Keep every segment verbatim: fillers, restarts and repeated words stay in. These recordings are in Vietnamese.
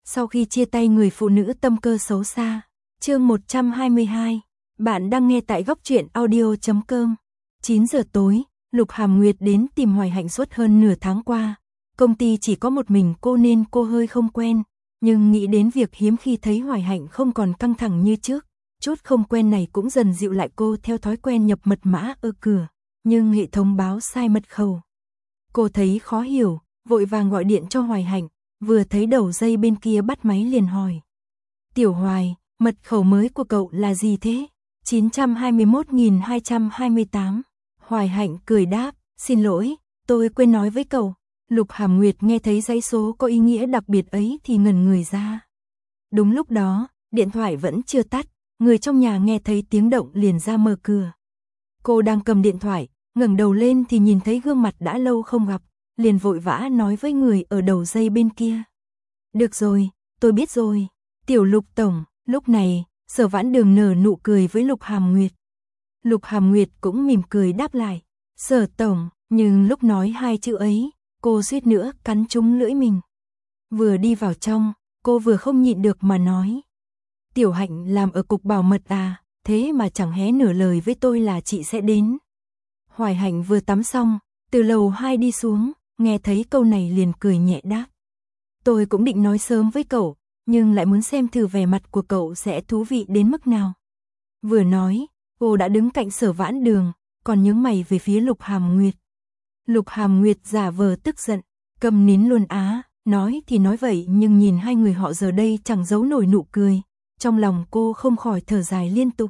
Sau khi chia tay người phụ nữ tâm cơ xấu xa. Chương một trăm hai mươi hai. Bạn đang nghe tại góc truyện audio chấm com. chín giờ tối, Lục Hàm Nguyệt đến tìm Hoài Hạnh suốt hơn nửa tháng qua. Công ty chỉ có một mình cô nên cô hơi không quen, nhưng nghĩ đến việc hiếm khi thấy Hoài Hạnh không còn căng thẳng như trước, chút không quen này cũng dần dịu lại cô theo thói quen nhập mật mã ở cửa, nhưng hệ thống báo sai mật khẩu. Cô thấy khó hiểu, vội vàng gọi điện cho Hoài Hạnh, vừa thấy đầu dây bên kia bắt máy liền hỏi. Tiểu Hoài, mật khẩu mới của cậu là gì thế? chín hai mốt nghìn hai trăm hai mươi tám. Hoài Hạnh cười đáp, xin lỗi, tôi quên nói với cậu. Lục Hàm Nguyệt nghe thấy dãy số có ý nghĩa đặc biệt ấy thì ngẩn người ra. Đúng lúc đó, điện thoại vẫn chưa tắt, người trong nhà nghe thấy tiếng động liền ra mở cửa. Cô đang cầm điện thoại, ngẩng đầu lên thì nhìn thấy gương mặt đã lâu không gặp, liền vội vã nói với người ở đầu dây bên kia. Được rồi, tôi biết rồi, tiểu Lục tổng. Lúc này, Sở Vãn Đường nở nụ cười với Lục Hàm Nguyệt. Lục Hàm Nguyệt cũng mỉm cười đáp lại, Sở tổng, nhưng lúc nói hai chữ ấy, cô suýt nữa cắn trúng lưỡi mình. Vừa đi vào trong, cô vừa không nhịn được mà nói. Tiểu Hạnh làm ở cục bảo mật à, thế mà chẳng hé nửa lời với tôi là chị sẽ đến. Hoài Hạnh vừa tắm xong, từ lầu hai đi xuống, nghe thấy câu này liền cười nhẹ đáp. Tôi cũng định nói sớm với cậu, nhưng lại muốn xem thử vẻ mặt của cậu sẽ thú vị đến mức nào. Vừa nói, cô đã đứng cạnh Sở Vãn Đường, còn nhướng mày về phía Lục Hàm Nguyệt. Lục Hàm Nguyệt giả vờ tức giận, câm nín luôn á, nói thì nói vậy nhưng nhìn hai người họ giờ đây chẳng giấu nổi nụ cười, trong lòng cô không khỏi thở dài liên tục.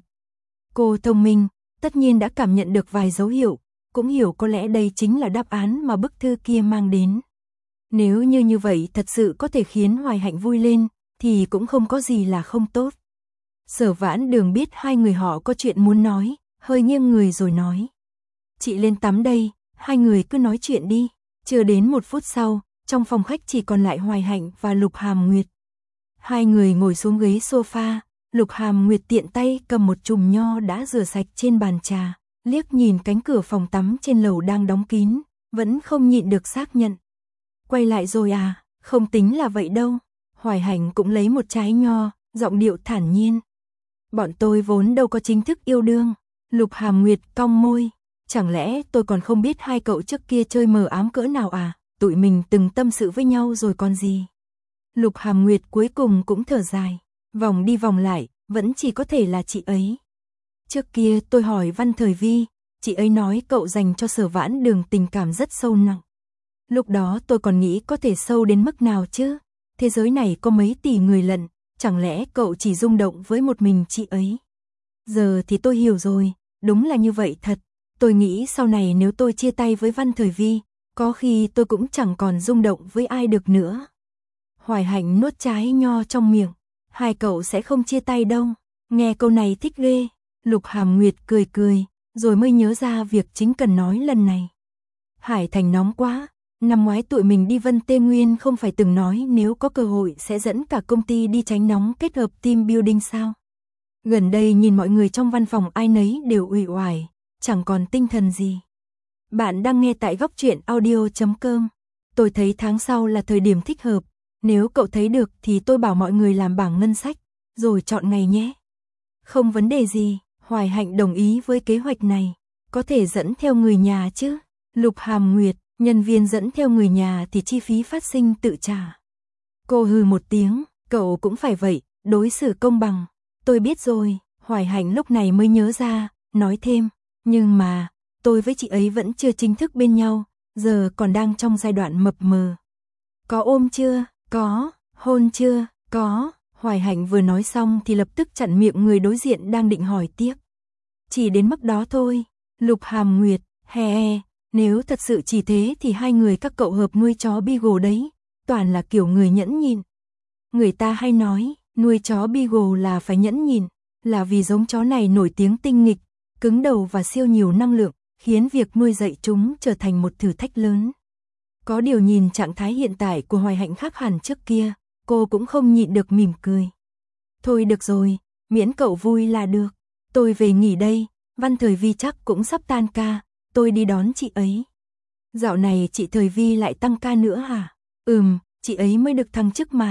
Cô thông minh, tất nhiên đã cảm nhận được vài dấu hiệu, cũng hiểu có lẽ đây chính là đáp án mà bức thư kia mang đến. Nếu như như vậy thật sự có thể khiến Hoài Hạnh vui lên, thì cũng không có gì là không tốt. Sở Vãn Đường biết hai người họ có chuyện muốn nói, hơi nghiêng người rồi nói. Chị lên tắm đây, hai người cứ nói chuyện đi. Chưa đến một phút sau, trong phòng khách chỉ còn lại Hoài Hạnh và Lục Hàm Nguyệt. Hai người ngồi xuống ghế sofa, Lục Hàm Nguyệt tiện tay cầm một chùm nho đã rửa sạch trên bàn trà, liếc nhìn cánh cửa phòng tắm trên lầu đang đóng kín, vẫn không nhịn được xác nhận. Quay lại rồi à, không tính là vậy đâu. Hoài Hạnh cũng lấy một trái nho, giọng điệu thản nhiên. Bọn tôi vốn đâu có chính thức yêu đương. Lục Hàm Nguyệt cong môi. Chẳng lẽ tôi còn không biết hai cậu trước kia chơi mờ ám cỡ nào à, tụi mình từng tâm sự với nhau rồi còn gì. Lục Hàm Nguyệt cuối cùng cũng thở dài, vòng đi vòng lại, vẫn chỉ có thể là chị ấy. Trước kia tôi hỏi Văn Thời Vi, chị ấy nói cậu dành cho Sở Vãn Đường tình cảm rất sâu nặng. Lúc đó tôi còn nghĩ có thể sâu đến mức nào chứ. Thế giới này có mấy tỷ người lận, chẳng lẽ cậu chỉ rung động với một mình chị ấy? Giờ thì tôi hiểu rồi, đúng là như vậy thật. Tôi nghĩ sau này nếu tôi chia tay với Văn Thời Vi, có khi tôi cũng chẳng còn rung động với ai được nữa. Hoài Hạnh nuốt trái nho trong miệng. Hai cậu sẽ không chia tay đâu. Nghe câu này thích ghê. Lục Hàm Nguyệt cười cười, rồi mới nhớ ra việc chính cần nói lần này. Hải Thành nóng quá. Năm ngoái tụi mình đi Vân Tê Nguyên không phải từng nói nếu có cơ hội sẽ dẫn cả công ty đi tránh nóng kết hợp team building sao? Gần đây nhìn mọi người trong văn phòng ai nấy đều uể oải, chẳng còn tinh thần gì. Bạn đang nghe tại góc truyện audio chấm com. Tôi thấy tháng sau là thời điểm thích hợp, nếu cậu thấy được thì tôi bảo mọi người làm bảng ngân sách, rồi chọn ngày nhé. Không vấn đề gì, Hoài Hạnh đồng ý với kế hoạch này, có thể dẫn theo người nhà chứ? Lục Hàm Nguyệt, nhân viên dẫn theo người nhà thì chi phí phát sinh tự trả. Cô hừ một tiếng, cậu cũng phải vậy, đối xử công bằng. Tôi biết rồi, Hoài Hạnh lúc này mới nhớ ra, nói thêm, nhưng mà, tôi với chị ấy vẫn chưa chính thức bên nhau, giờ còn đang trong giai đoạn mập mờ. Có ôm chưa? Có. Hôn chưa? Có. Hoài Hạnh vừa nói xong thì lập tức chặn miệng người đối diện đang định hỏi tiếp. Chỉ đến mức đó thôi. Lục Hàm Nguyệt, hè hè. Nếu thật sự chỉ thế thì hai người các cậu hợp nuôi chó Beagle đấy, toàn là kiểu người nhẫn nhịn. Người ta hay nói, nuôi chó Beagle là phải nhẫn nhịn, là vì giống chó này nổi tiếng tinh nghịch, cứng đầu và siêu nhiều năng lượng, khiến việc nuôi dạy chúng trở thành một thử thách lớn. Có điều nhìn trạng thái hiện tại của Hoài Hạnh khác hẳn trước kia, cô cũng không nhịn được mỉm cười. Thôi được rồi, miễn cậu vui là được. Tôi về nghỉ đây, Văn Thời Vi chắc cũng sắp tan ca. Tôi đi đón chị ấy. Dạo này chị Thời Vi lại tăng ca nữa hả? Ừm, chị ấy mới được thăng chức mà.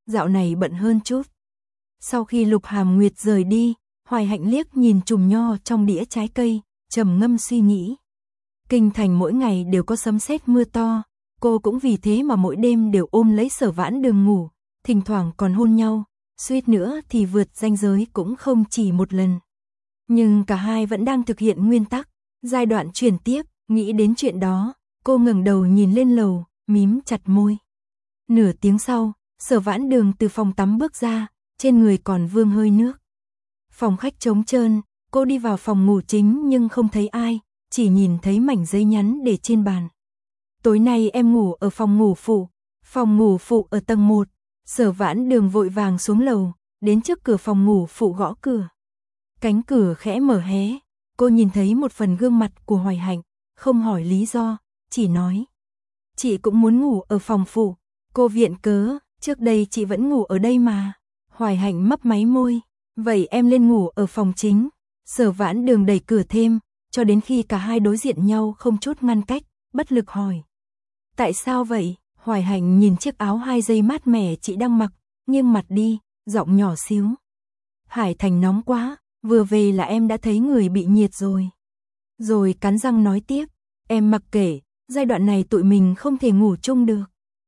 dạo này bận hơn chút. Sau khi Lục Hàm Nguyệt rời đi, Hoài Hạnh liếc nhìn chùm nho trong đĩa trái cây, trầm ngâm suy nghĩ. Kinh thành mỗi ngày đều có sấm sét mưa to, cô cũng vì thế mà mỗi đêm đều ôm lấy Sở Vãn Đường ngủ, thỉnh thoảng còn hôn nhau, suýt nữa thì vượt ranh giới cũng không chỉ một lần. Nhưng cả hai vẫn đang thực hiện nguyên tắc, giai đoạn chuyển tiếp, nghĩ đến chuyện đó, cô ngẩng đầu nhìn lên lầu, mím chặt môi. Nửa tiếng sau, Sở Vãn Đường từ phòng tắm bước ra, trên người còn vương hơi nước. Phòng khách trống trơn, cô đi vào phòng ngủ chính nhưng không thấy ai, chỉ nhìn thấy mảnh giấy nhắn để trên bàn. Tối nay em ngủ ở phòng ngủ phụ, phòng ngủ phụ ở tầng một. Sở Vãn Đường vội vàng xuống lầu, đến trước cửa phòng ngủ phụ gõ cửa. Cánh cửa khẽ mở hé, cô nhìn thấy một phần gương mặt của Hoài Hạnh, không hỏi lý do, chỉ nói. Chị cũng muốn ngủ ở phòng phụ. Cô viện cớ, trước đây chị vẫn ngủ ở đây mà. Hoài Hạnh mấp máy môi, vậy em lên ngủ ở phòng chính. Sở Vãn Đường đẩy cửa thêm, cho đến khi cả hai đối diện nhau không chút ngăn cách, bất lực hỏi. Tại sao vậy? Hoài Hạnh nhìn chiếc áo hai dây mát mẻ chị đang mặc, nghiêng mặt đi, giọng nhỏ xíu. Hải Thành nóng quá, vừa về là em đã thấy người bị nhiệt rồi. Rồi cắn răng nói tiếp, em mặc kệ, giai đoạn này tụi mình không thể ngủ chung được.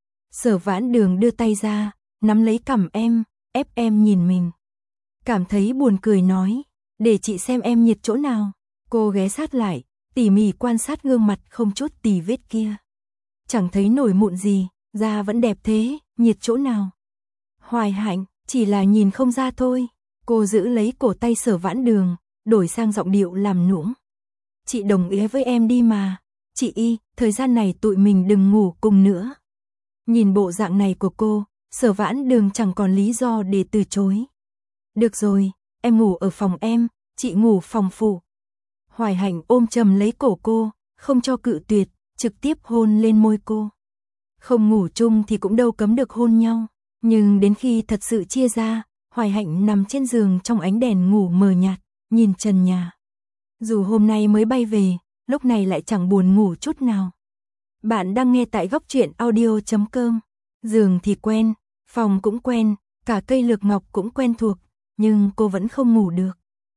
Sở Vãn Đường đưa tay ra, nắm lấy cằm em, ép em nhìn mình. Cảm thấy buồn cười nói, để chị xem em nhiệt chỗ nào. Cô ghé sát lại, tỉ mỉ quan sát gương mặt không chút tì vết kia. Chẳng thấy nổi mụn gì, da vẫn đẹp thế, nhiệt chỗ nào? Hoài Hạnh, chỉ là nhìn không ra thôi. Cô giữ lấy cổ tay Sở Vãn Đường, đổi sang giọng điệu làm nũng. Chị đồng ý với em đi mà. Chị Y, thời gian này tụi mình đừng ngủ cùng nữa. Nhìn bộ dạng này của cô, Sở Vãn Đường chẳng còn lý do để từ chối. Được rồi, em ngủ ở phòng em, chị ngủ phòng phụ. Hoài Hạnh ôm chầm lấy cổ cô, không cho cự tuyệt, trực tiếp hôn lên môi cô. Không ngủ chung thì cũng đâu cấm được hôn nhau, nhưng đến khi thật sự chia ra, Hoài Hạnh nằm trên giường trong ánh đèn ngủ mờ nhạt, nhìn trần nhà. Dù hôm nay mới bay về, lúc này lại chẳng buồn ngủ chút nào. Bạn đang nghe tại góc truyện audio chấm com. Giường thì quen, phòng cũng quen, cả cây lược ngọc cũng quen thuộc, nhưng cô vẫn không ngủ được.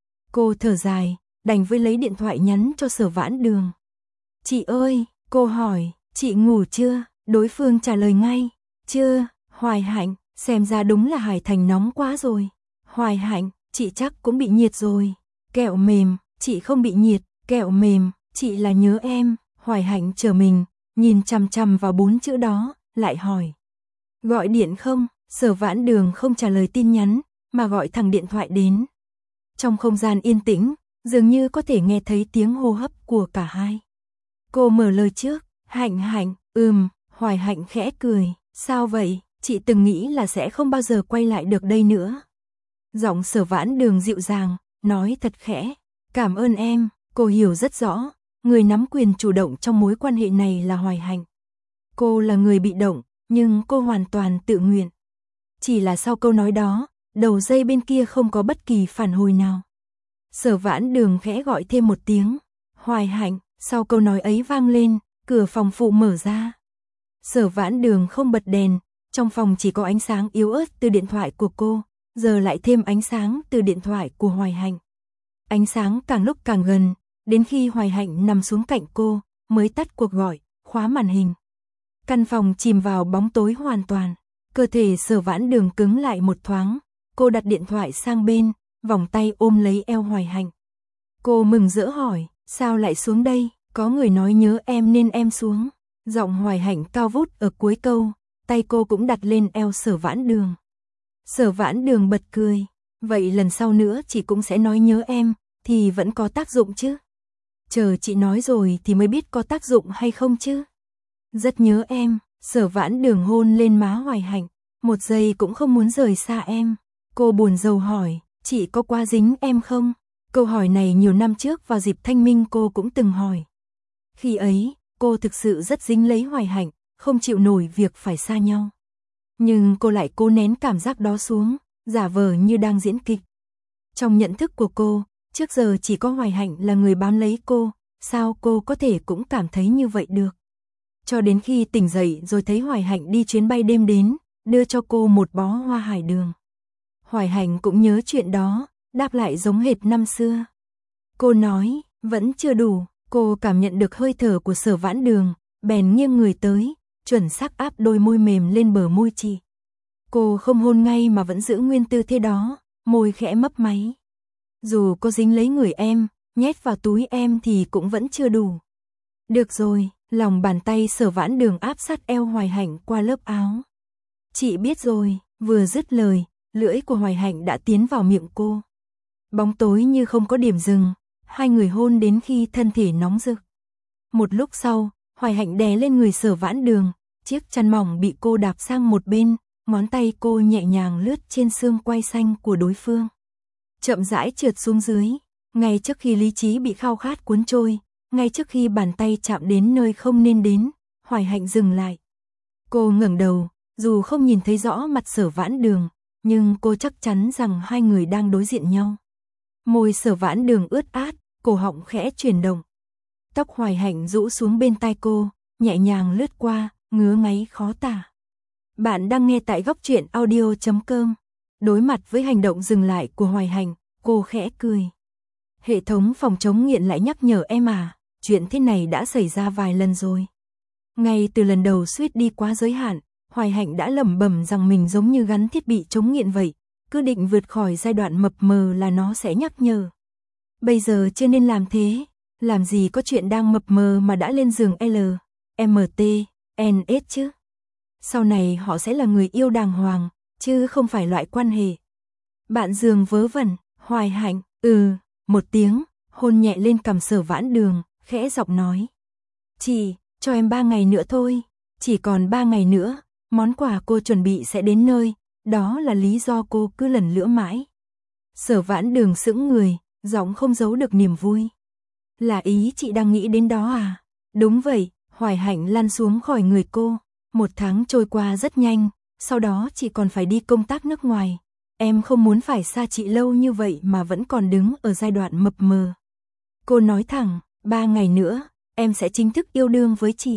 Cô thở dài, đành với lấy điện thoại nhắn cho Sở Vãn Đường. Chị ơi, cô hỏi, chị ngủ chưa? Đối phương trả lời ngay, chưa. Hoài Hạnh, xem ra đúng là Hải Thành nóng quá rồi. Hoài Hạnh, chị chắc cũng bị nhiệt rồi. Kẹo mềm, chị không bị nhiệt, kẹo mềm, chị là nhớ em. Hoài Hạnh chờ mình, nhìn chằm chằm vào bốn chữ đó, lại hỏi. Gọi điện không? Sở Vãn Đường không trả lời tin nhắn, mà gọi thẳng điện thoại đến. Trong không gian yên tĩnh, dường như có thể nghe thấy tiếng hô hấp của cả hai. Cô mở lời trước, Hạnh Hạnh, ừm. Hoài Hạnh khẽ cười, sao vậy? Chị từng nghĩ là sẽ không bao giờ quay lại được đây nữa. Giọng Sở Vãn Đường dịu dàng, nói thật khẽ, cảm ơn em. Cô hiểu rất rõ, người nắm quyền chủ động trong mối quan hệ này là Hoài Hạnh. Cô là người bị động, nhưng cô hoàn toàn tự nguyện. Chỉ là sau câu nói đó, đầu dây bên kia không có bất kỳ phản hồi nào. Sở Vãn Đường khẽ gọi thêm một tiếng, Hoài Hạnh. Sau câu nói ấy vang lên, cửa phòng phụ mở ra. Sở Vãn Đường không bật đèn, trong phòng chỉ có ánh sáng yếu ớt từ điện thoại của cô, giờ lại thêm ánh sáng từ điện thoại của Hoài Hạnh. Ánh sáng càng lúc càng gần, đến khi Hoài Hạnh nằm xuống cạnh cô, mới tắt cuộc gọi, khóa màn hình. Căn phòng chìm vào bóng tối hoàn toàn, cơ thể Sở Vãn Đường cứng lại một thoáng, cô đặt điện thoại sang bên, vòng tay ôm lấy eo Hoài Hạnh. Cô mừng rỡ hỏi, sao lại xuống đây? Có người nói nhớ em nên em xuống. Giọng Hoài Hạnh cao vút ở cuối câu, tay cô cũng đặt lên eo Sở Vãn Đường. Sở Vãn Đường bật cười, vậy lần sau nữa chị cũng sẽ nói nhớ em, thì vẫn có tác dụng chứ? Chờ chị nói rồi thì mới biết có tác dụng hay không chứ? Rất nhớ em. Sở Vãn Đường hôn lên má Hoài Hạnh, một giây cũng không muốn rời xa em. Cô buồn rầu hỏi, chị có quá dính em không? Câu hỏi này nhiều năm trước vào dịp thanh minh cô cũng từng hỏi. Khi ấy, cô thực sự rất dính lấy Hoài Hạnh, không chịu nổi việc phải xa nhau. Nhưng cô lại cố nén cảm giác đó xuống, giả vờ như đang diễn kịch. Trong nhận thức của cô, trước giờ chỉ có Hoài Hạnh là người bám lấy cô, sao cô có thể cũng cảm thấy như vậy được. Cho đến khi tỉnh dậy rồi thấy Hoài Hạnh đi chuyến bay đêm đến, đưa cho cô một bó hoa hải đường. Hoài Hạnh cũng nhớ chuyện đó, đáp lại giống hệt năm xưa. Cô nói, vẫn chưa đủ, cô cảm nhận được hơi thở của Sở Vãn Đường, bèn nghiêng người tới, chuẩn xác áp đôi môi mềm lên bờ môi chị. Cô không hôn ngay mà vẫn giữ nguyên tư thế đó, môi khẽ mấp máy. Dù cô dính lấy người em, nhét vào túi em thì cũng vẫn chưa đủ. Được rồi, lòng bàn tay Sở Vãn Đường áp sát eo Hoài Hạnh qua lớp áo. Chị biết rồi, vừa dứt lời, lưỡi của Hoài Hạnh đã tiến vào miệng cô. Bóng tối như không có điểm dừng, hai người hôn đến khi thân thể nóng rực. Một lúc sau, Hoài Hạnh đè lên người Sở Vãn Đường, chiếc chăn mỏng bị cô đạp sang một bên, ngón tay cô nhẹ nhàng lướt trên xương quai xanh của đối phương. Chậm rãi trượt xuống dưới, ngay trước khi lý trí bị khao khát cuốn trôi, ngay trước khi bàn tay chạm đến nơi không nên đến, Hoài Hạnh dừng lại. Cô ngẩng đầu, dù không nhìn thấy rõ mặt Sở Vãn Đường, nhưng cô chắc chắn rằng hai người đang đối diện nhau. Môi Sở Vãn Đường ướt át, cổ họng khẽ chuyển động. Tóc Hoài Hạnh rũ xuống bên tai cô, nhẹ nhàng lướt qua, ngứa ngáy khó tả. Bạn đang nghe tại góc truyện audio chấm com. Đối mặt với hành động dừng lại của Hoài Hạnh, cô khẽ cười. Hệ thống phòng chống nghiện lại nhắc nhở em à, chuyện thế này đã xảy ra vài lần rồi. Ngay từ lần đầu suýt đi quá giới hạn, Hoài Hạnh đã lẩm bẩm rằng mình giống như gắn thiết bị chống nghiện vậy, cứ định vượt khỏi giai đoạn mập mờ là nó sẽ nhắc nhở. Bây giờ chưa nên làm thế, làm gì có chuyện đang mập mờ mà đã lên giường L, M T, N S chứ. Sau này họ sẽ là người yêu đàng hoàng, chứ không phải loại quan hệ. Bạn giường vớ vẩn, Hoài Hạnh, ừ, một tiếng, hôn nhẹ lên cằm Sở Vãn Đường, khẽ giọng nói. Chị, cho em ba ngày nữa thôi, chỉ còn ba ngày nữa, món quà cô chuẩn bị sẽ đến nơi, đó là lý do cô cứ lần lữa mãi. Sở Vãn Đường sững người, giọng không giấu được niềm vui. Là ý chị đang nghĩ đến đó à? Đúng vậy, Hoài Hạnh lăn xuống khỏi người cô. Một tháng trôi qua rất nhanh, sau đó chị còn phải đi công tác nước ngoài. Em không muốn phải xa chị lâu như vậy mà vẫn còn đứng ở giai đoạn mập mờ. Cô nói thẳng, ba ngày nữa, em sẽ chính thức yêu đương với chị.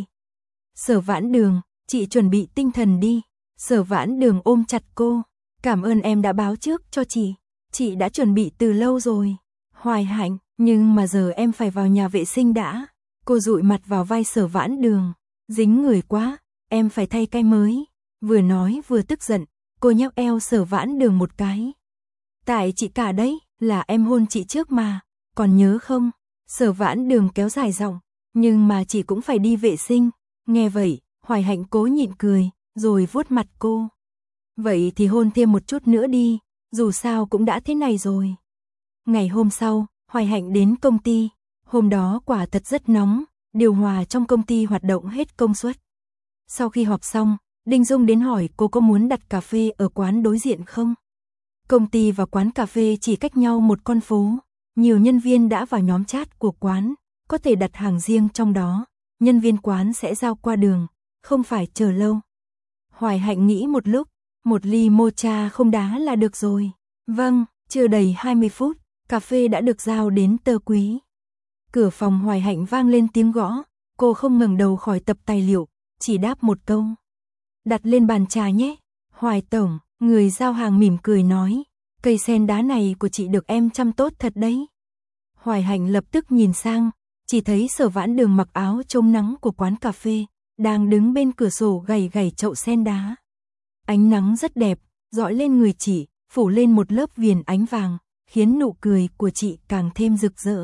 Sở Vãn Đường, chị chuẩn bị tinh thần đi. Sở Vãn Đường ôm chặt cô. Cảm ơn em đã báo trước cho chị. Chị đã chuẩn bị từ lâu rồi. Hoài Hạnh, nhưng mà giờ em phải vào nhà vệ sinh đã. Cô dụi mặt vào vai Sở Vãn Đường. Dính người quá, em phải thay cái mới. Vừa nói vừa tức giận, cô nhắc eo Sở Vãn Đường một cái. Tại chị cả đấy, là em hôn chị trước mà, còn nhớ không? Sở Vãn Đường kéo dài giọng, nhưng mà chị cũng phải đi vệ sinh. Nghe vậy, Hoài Hạnh cố nhịn cười, rồi vuốt mặt cô. Vậy thì hôn thêm một chút nữa đi, dù sao cũng đã thế này rồi. Ngày hôm sau, Hoài Hạnh đến công ty, hôm đó quả thật rất nóng, điều hòa trong công ty hoạt động hết công suất. Sau khi họp xong, Đinh Dung đến hỏi cô có muốn đặt cà phê ở quán đối diện không? Công ty và quán cà phê chỉ cách nhau một con phố, nhiều nhân viên đã vào nhóm chat của quán, có thể đặt hàng riêng trong đó, nhân viên quán sẽ giao qua đường, không phải chờ lâu. Hoài Hạnh nghĩ một lúc, một ly mocha không đá là được rồi. Vâng, chưa đầy hai mươi phút, cà phê đã được giao đến Tơ Quý. Cửa phòng Hoài Hạnh vang lên tiếng gõ, cô không ngẩng đầu khỏi tập tài liệu, chỉ đáp một câu. Đặt lên bàn trà nhé. Hoài tổng, người giao hàng mỉm cười nói, cây sen đá này của chị được em chăm tốt thật đấy. Hoài Hạnh lập tức nhìn sang, chỉ thấy Sở Vãn Đường mặc áo chống nắng của quán cà phê, đang đứng bên cửa sổ gảy gảy chậu sen đá. Ánh nắng rất đẹp, dọi lên người chị, phủ lên một lớp viền ánh vàng, khiến nụ cười của chị càng thêm rực rỡ.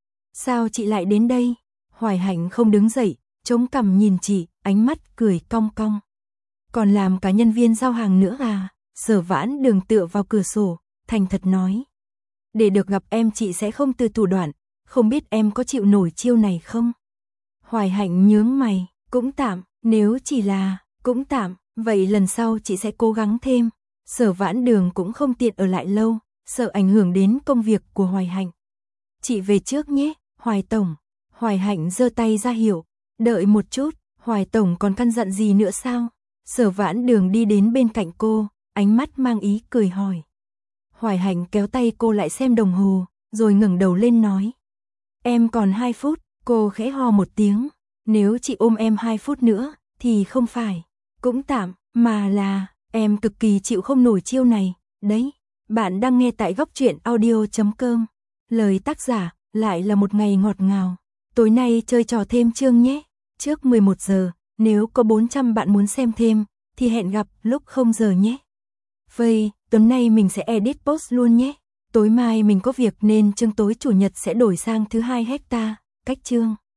Sao chị lại đến đây? Hoài Hạnh không đứng dậy, chống cằm nhìn chị, ánh mắt cười cong cong. Còn làm cả nhân viên giao hàng nữa à? Sở Vãn Đường tựa vào cửa sổ, thành thật nói. Để được gặp em chị sẽ không từ thủ đoạn, không biết em có chịu nổi chiêu này không? Hoài Hạnh nhướng mày, cũng tạm, nếu chỉ là, cũng tạm, vậy lần sau chị sẽ cố gắng thêm. Sở Vãn Đường cũng không tiện ở lại lâu, sợ ảnh hưởng đến công việc của Hoài Hạnh. Chị về trước nhé, Hoài tổng. Hoài Hạnh giơ tay ra hiệu, đợi một chút, Hoài tổng còn căn dặn gì nữa sao? Sở Vãn Đường đi đến bên cạnh cô, ánh mắt mang ý cười hỏi. Hoài Hạnh kéo tay cô lại xem đồng hồ, rồi ngẩng đầu lên nói. Em còn hai phút, cô khẽ ho một tiếng. Nếu chị ôm em hai phút nữa, thì không phải, cũng tạm, mà là, Em cực kỳ chịu không nổi chiêu này, đấy. Bạn đang nghe tại góc truyện audio chấm com. Lời tác giả, lại là một ngày ngọt ngào. Tối nay chơi trò thêm chương nhé. Trước mười một giờ, nếu có bốn trăm bạn muốn xem thêm, thì hẹn gặp lúc không giờ nhé. Vậy, tối nay mình sẽ edit post luôn nhé. Tối mai mình có việc nên chương tối chủ nhật sẽ đổi sang thứ hai hecta, cách chương.